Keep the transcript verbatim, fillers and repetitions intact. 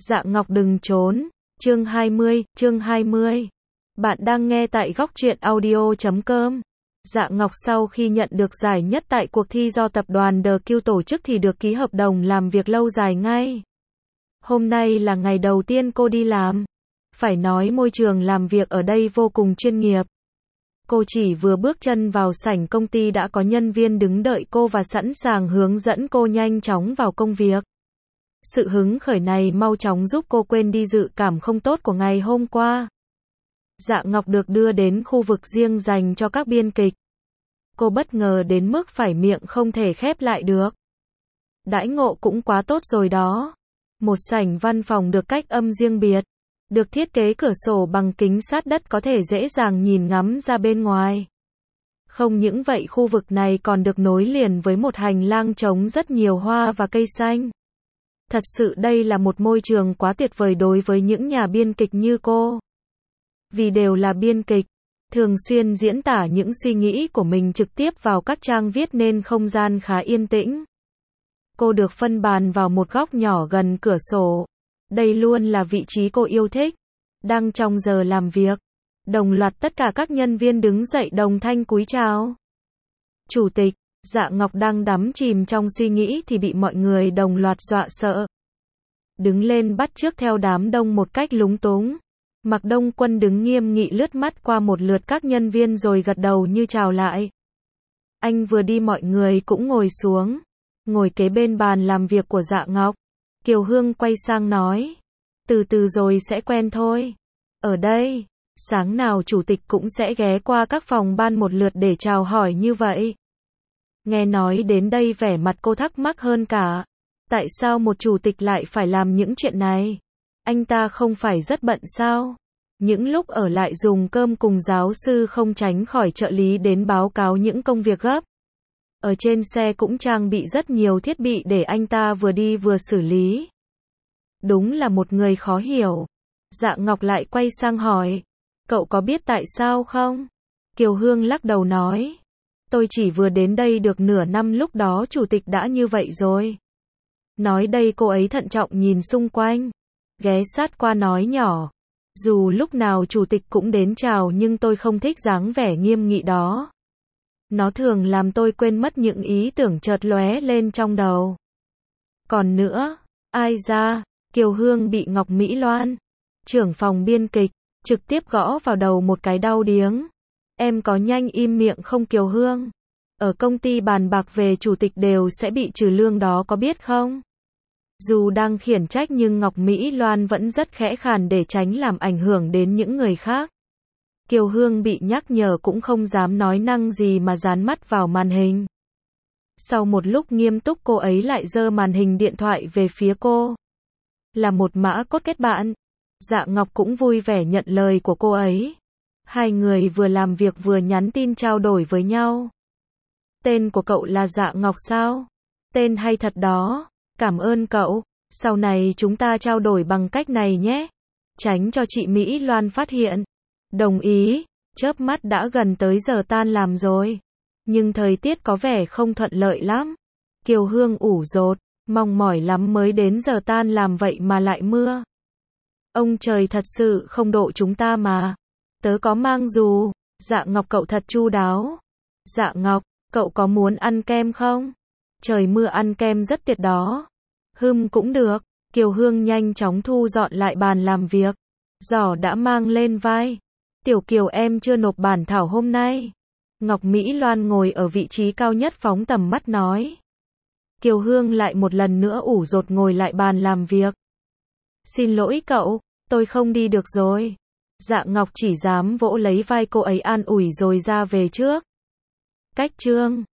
Dạ Ngọc đừng trốn. Chương hai mươi, chương hai mươi. Bạn đang nghe tại góc truyện audio chấm com. Dạ Ngọc sau khi nhận được giải nhất tại cuộc thi do tập đoàn The Q tổ chức thì được ký hợp đồng làm việc lâu dài ngay. Hôm nay là ngày đầu tiên cô đi làm. Phải nói môi trường làm việc ở đây vô cùng chuyên nghiệp. Cô chỉ vừa bước chân vào sảnh công ty đã có nhân viên đứng đợi cô và sẵn sàng hướng dẫn cô nhanh chóng vào công việc. Sự hứng khởi này mau chóng giúp cô quên đi dự cảm không tốt của ngày hôm qua. Dạ Ngọc được đưa đến khu vực riêng dành cho các biên kịch. Cô bất ngờ đến mức phải miệng không thể khép lại được. Đãi ngộ cũng quá tốt rồi đó. Một sảnh văn phòng được cách âm riêng biệt. Được thiết kế cửa sổ bằng kính sát đất có thể dễ dàng nhìn ngắm ra bên ngoài. Không những vậy khu vực này còn được nối liền với một hành lang trống rất nhiều hoa và cây xanh. Thật sự đây là một môi trường quá tuyệt vời đối với những nhà biên kịch như cô. Vì đều là biên kịch, thường xuyên diễn tả những suy nghĩ của mình trực tiếp vào các trang viết nên không gian khá yên tĩnh. Cô được phân bàn vào một góc nhỏ gần cửa sổ. Đây luôn là vị trí cô yêu thích. Đang trong giờ làm việc, đồng loạt tất cả các nhân viên đứng dậy đồng thanh cúi chào. Chủ tịch, Dạ Ngọc đang đắm chìm trong suy nghĩ thì bị mọi người đồng loạt dọa sợ. Đứng lên bắt chước theo đám đông một cách lúng túng. Mạc Đông Quân đứng nghiêm nghị lướt mắt qua một lượt các nhân viên rồi gật đầu như chào lại. Anh vừa đi mọi người cũng ngồi xuống. Ngồi kế bên bàn làm việc của Dạ Ngọc. Kiều Hương quay sang nói. Từ từ rồi sẽ quen thôi. Ở đây, sáng nào chủ tịch cũng sẽ ghé qua các phòng ban một lượt để chào hỏi như vậy. Nghe nói đến đây vẻ mặt cô thắc mắc hơn cả. Tại sao một chủ tịch lại phải làm những chuyện này? Anh ta không phải rất bận sao? Những lúc ở lại dùng cơm cùng giáo sư không tránh khỏi trợ lý đến báo cáo những công việc gấp. Ở trên xe cũng trang bị rất nhiều thiết bị để anh ta vừa đi vừa xử lý. Đúng là một người khó hiểu. Dạ Ngọc lại quay sang hỏi. Cậu có biết tại sao không? Kiều Hương lắc đầu nói. Tôi chỉ vừa đến đây được nửa năm lúc đó chủ tịch đã như vậy rồi. Nói đây cô ấy thận trọng nhìn xung quanh. Ghé sát qua nói nhỏ. Dù lúc nào chủ tịch cũng đến chào nhưng tôi không thích dáng vẻ nghiêm nghị đó. Nó thường làm tôi quên mất những ý tưởng chợt lóe lên trong đầu. Còn nữa, ai ra, Kiều Hương bị Ngọc Mỹ Loan, trưởng phòng biên kịch, trực tiếp gõ vào đầu một cái đau điếng. Em có nhanh im miệng không Kiều Hương? Ở công ty bàn bạc về chủ tịch đều sẽ bị trừ lương đó có biết không? Dù đang khiển trách nhưng Ngọc Mỹ Loan vẫn rất khẽ khàng để tránh làm ảnh hưởng đến những người khác. Kiều Hương bị nhắc nhở cũng không dám nói năng gì mà dán mắt vào màn hình. Sau một lúc nghiêm túc cô ấy lại giơ màn hình điện thoại về phía cô. Là một mã code kết bạn. Dạ Ngọc cũng vui vẻ nhận lời của cô ấy. Hai người vừa làm việc vừa nhắn tin trao đổi với nhau. Tên của cậu là Dạ Ngọc sao? Tên hay thật đó. Cảm ơn cậu. Sau này chúng ta trao đổi bằng cách này nhé. Tránh cho chị Mỹ Loan phát hiện. Đồng ý. Chớp mắt đã gần tới giờ tan làm rồi. Nhưng thời tiết có vẻ không thuận lợi lắm. Kiều Hương ủ rột. Mong mỏi lắm mới đến giờ tan làm vậy mà lại mưa. Ông trời thật sự không độ chúng ta mà. Tớ có mang dù. Dạ Ngọc cậu thật chu đáo. Dạ Ngọc, cậu có muốn ăn kem không? Trời mưa ăn kem rất tuyệt đó. Hừm cũng được. Kiều Hương nhanh chóng thu dọn lại bàn làm việc. Giỏ đã mang lên vai. Tiểu Kiều em chưa nộp bản thảo hôm nay. Ngọc Mỹ Loan ngồi ở vị trí cao nhất phóng tầm mắt nói. Kiều Hương lại một lần nữa ủ rột ngồi lại bàn làm việc. Xin lỗi cậu, tôi không đi được rồi. Dạ Ngọc chỉ dám vỗ lấy vai cô ấy an ủi rồi ra về trước. Cách chương